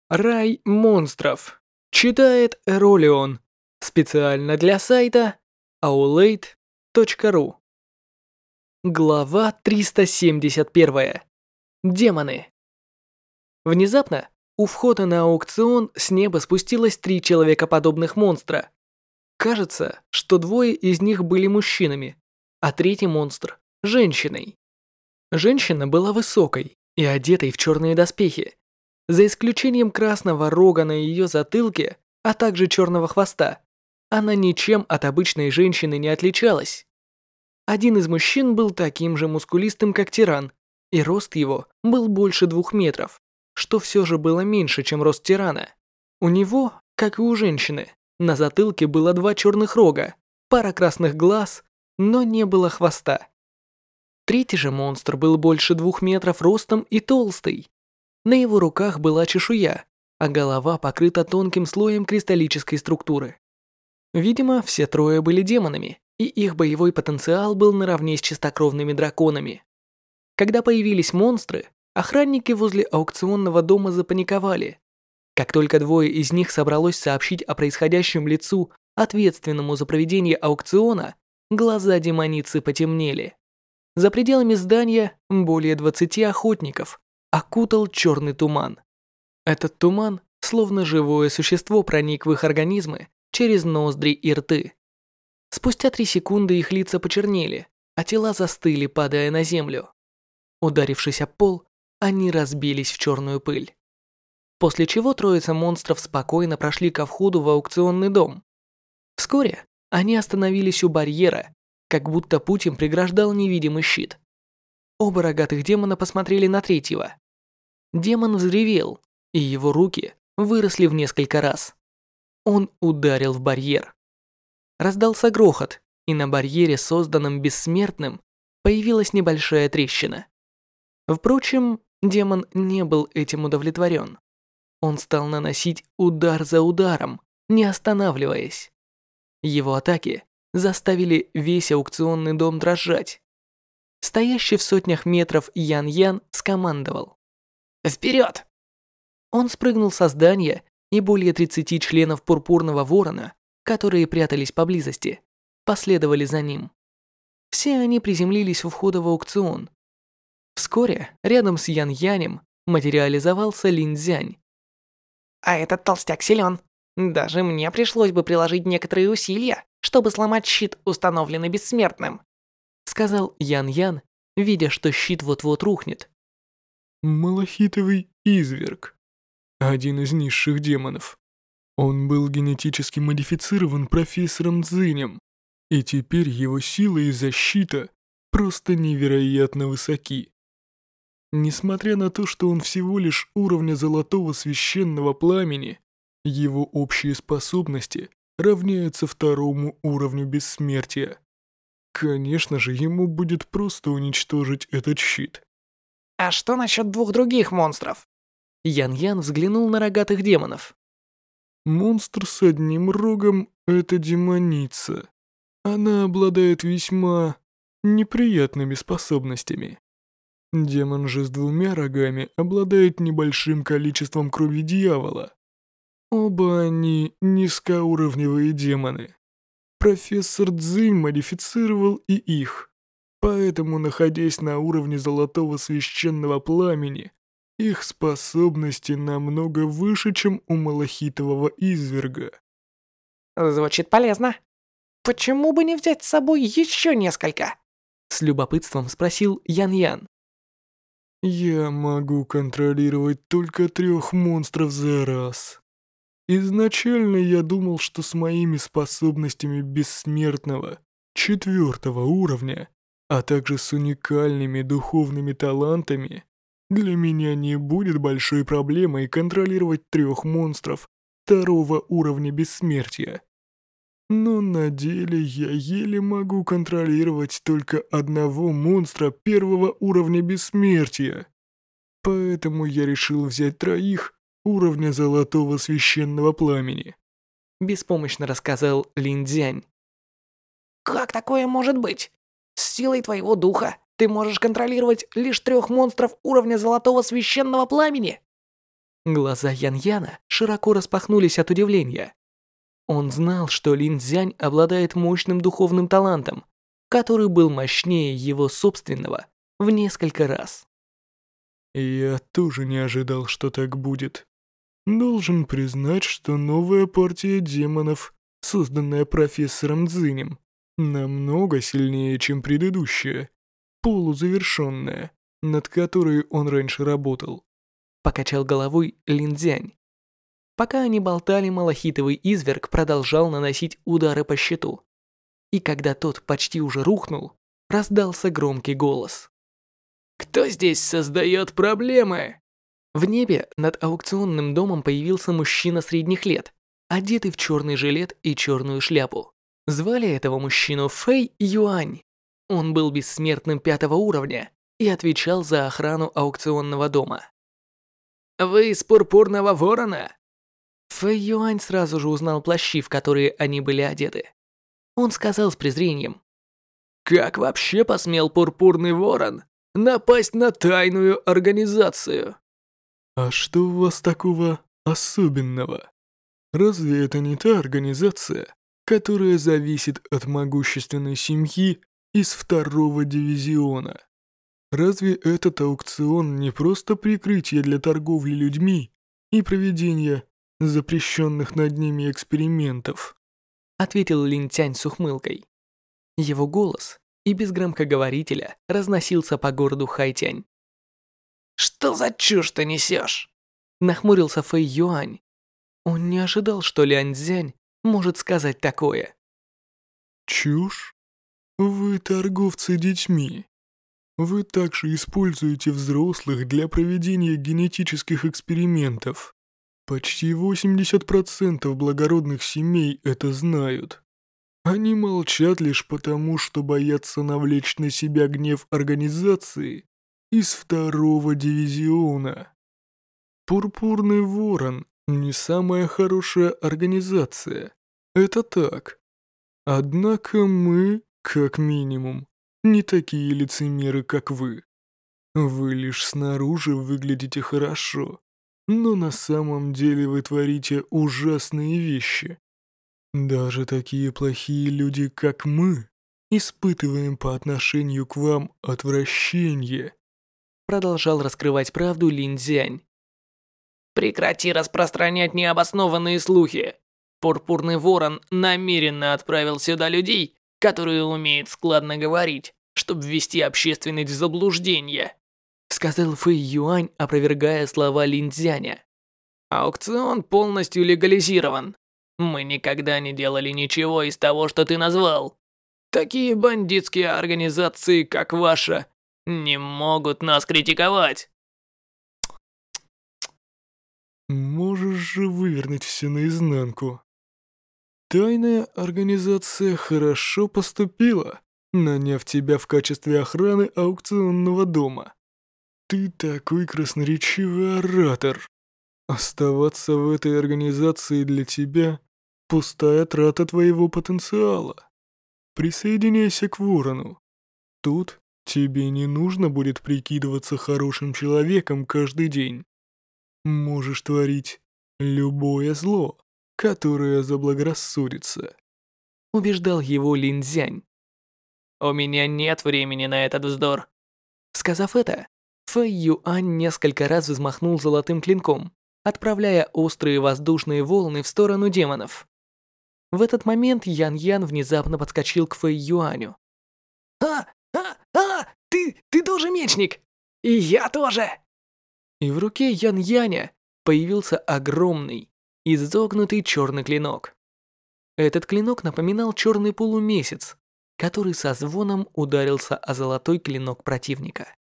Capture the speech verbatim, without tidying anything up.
Рай монстров. Читает Эролион. Специально для сайта аулейт точка ру. Глава триста семьдесят один. Демоны. Внезапно у входа на аукцион с неба спустилось три человекоподобных монстра. Кажется, что двое из них были мужчинами, а третий монстр – женщиной. Женщина была высокой и одетой в черные доспехи, за исключением красного рога на ее затылке, а также черного хвоста. Она ничем от обычной женщины не отличалась. Один из мужчин был таким же мускулистым, как тиран, и рост его был больше двух метров, что все же было меньше, чем рост тирана. У него, как и у женщины, на затылке было два черных рога, пара красных глаз, но не было хвоста. Третий же монстр был больше двух метров ростом и толстый. На его руках была чешуя, а голова покрыта тонким слоем кристаллической структуры. Видимо, все трое были демонами, и их боевой потенциал был наравне с чистокровными драконами. Когда появились монстры, охранники возле аукционного дома запаниковали. Как только двое из них собралось сообщить о происходящем лицу, ответственному за проведение аукциона, глаза демоницы потемнели. За пределами здания более двадцати охотников окутал черный туман. Этот туман, словно живое существо, проник в их организмы через ноздри и рты. Спустя три секунды их лица почернели, а тела застыли, падая на землю. Ударившись об пол, они разбились в черную пыль. После чего троица монстров спокойно прошли ко входу в аукционный дом. Вскоре они остановились у барьера, как будто путь им преграждал невидимый щит. Оба рогатых демона посмотрели на третьего. Демон взревел, и его руки выросли в несколько раз. Он ударил в барьер. Раздался грохот, и на барьере, созданном бессмертным, появилась небольшая трещина. Впрочем, демон не был этим удовлетворен. Он стал наносить удар за ударом, не останавливаясь. Его атаки заставили весь аукционный дом дрожать. Стоящий в сотнях метров Ян-Ян скомандовал: «Вперед!» Он спрыгнул со здания, и более тридцати членов Пурпурного Ворона, которые прятались поблизости, последовали за ним. Все они приземлились у входа в аукцион. Вскоре рядом с Ян-Янем материализовался Линь-Дзянь. А этот толстяк силен. Даже мне пришлось бы приложить некоторые усилия, чтобы сломать щит, установленный бессмертным», сказал Ян-Ян, видя, что щит вот-вот рухнет. Малахитовый изверг. Один из низших демонов. Он был генетически модифицирован профессором Цзинем, и теперь его сила и защита просто невероятно высоки. Несмотря на то, что он всего лишь уровня золотого священного пламени, его общие способности равняются второму уровню бессмертия. Конечно же, ему будет просто уничтожить этот щит. «А что насчет двух других монстров?» Ян-Ян взглянул на рогатых демонов. Монстр с одним рогом — это демоница. Она обладает весьма неприятными способностями. Демон же с двумя рогами обладает небольшим количеством крови дьявола. Оба они низкоуровневые демоны. Профессор Цзинь модифицировал и их, поэтому, находясь на уровне золотого священного пламени, их способности намного выше, чем у малахитового изверга. Звучит полезно. Почему бы не взять с собой еще несколько? С любопытством спросил Ян-Ян. Я могу контролировать только трех монстров за раз. Изначально я думал, что с моими способностями бессмертного четвертого уровня, а также с уникальными духовными талантами, для меня не будет большой проблемой контролировать трех монстров второго уровня бессмертия. Но на деле я еле могу контролировать только одного монстра первого уровня бессмертия. Поэтому я решил взять троих уровня золотого священного пламени. Беспомощно рассказал Линь-Дзянь. Как такое может быть? С силой твоего духа ты можешь контролировать лишь трех монстров уровня золотого священного пламени? Глаза Ян-Яна широко распахнулись от удивления. Он знал, что Лин Цзянь обладает мощным духовным талантом, который был мощнее его собственного в несколько раз. Я тоже не ожидал, что так будет. Должен признать, что новая партия демонов, созданная профессором Цзинем, намного сильнее, чем предыдущая, полузавершенная, над которой он раньше работал. Покачал головой Лин Цзянь. Пока они болтали, малахитовый изверг продолжал наносить удары по щиту. И когда тот почти уже рухнул, раздался громкий голос. «Кто здесь создает проблемы?» В небе над аукционным домом появился мужчина средних лет, одетый в черный жилет и черную шляпу. Звали этого мужчину Фэй Юань. Он был бессмертным пятого уровня и отвечал за охрану аукционного дома. «Вы из Пурпурного Ворона?» Фэй Юань сразу же узнал плащи, в которые они были одеты. Он сказал с презрением: «Как вообще посмел Пурпурный Ворон напасть на тайную организацию?» А что у вас такого особенного? Разве это не та организация, которая зависит от могущественной семьи из второго дивизиона? Разве этот аукцион не просто прикрытие для торговли людьми и проведения запрещенных над ними экспериментов? Ответил Лин Цзянь с ухмылкой. Его голос и без громкоговорителя разносился по городу Хайтянь. «Что за чушь ты несешь?» Нахмурился Фэй Юань. Он не ожидал, что Лянь Цзянь может сказать такое. Чушь? Вы торговцы детьми. Вы также используете взрослых для проведения генетических экспериментов. Почти восемьдесят процентов благородных семей это знают. Они молчат лишь потому, что боятся навлечь на себя гнев организации из второго дивизиона. Пурпурный Ворон не самая хорошая организация. Это так. Однако мы, как минимум, не такие лицемеры, как вы. Вы лишь снаружи выглядите хорошо, но на самом деле вы творите ужасные вещи. Даже такие плохие люди, как мы, испытываем по отношению к вам отвращение. Продолжал раскрывать правду Лин Цзянь. «Прекрати распространять необоснованные слухи. Пурпурный Ворон намеренно отправил сюда людей, которые умеют складно говорить, чтобы ввести общественность в заблуждение», сказал Фэй Юань, опровергая слова Лин Цзяня. «Аукцион полностью легализирован. Мы никогда не делали ничего из того, что ты назвал. Такие бандитские организации, как ваша, не могут нас критиковать». Можешь же вывернуть все наизнанку. Тайная организация хорошо поступила, наняв тебя в качестве охраны аукционного дома. Ты такой красноречивый оратор. Оставаться в этой организации для тебя — пустая трата твоего потенциала. Присоединяйся к Ворону. Тут тебе не нужно будет прикидываться хорошим человеком каждый день. Можешь творить любое зло, которое заблагорассудится. Убеждал его Лин Цзянь. «У меня нет времени на этот вздор». Сказав это, Фэй Юань несколько раз взмахнул золотым клинком, отправляя острые воздушные волны в сторону демонов. В этот момент Ян-Ян внезапно подскочил к Фэй Юаню. «А, а, а, ты, ты тоже мечник! И я тоже!» И в руке Ян-Яня появился огромный, изогнутый черный клинок. Этот клинок напоминал черный полумесяц, который со звоном ударился о золотой клинок противника.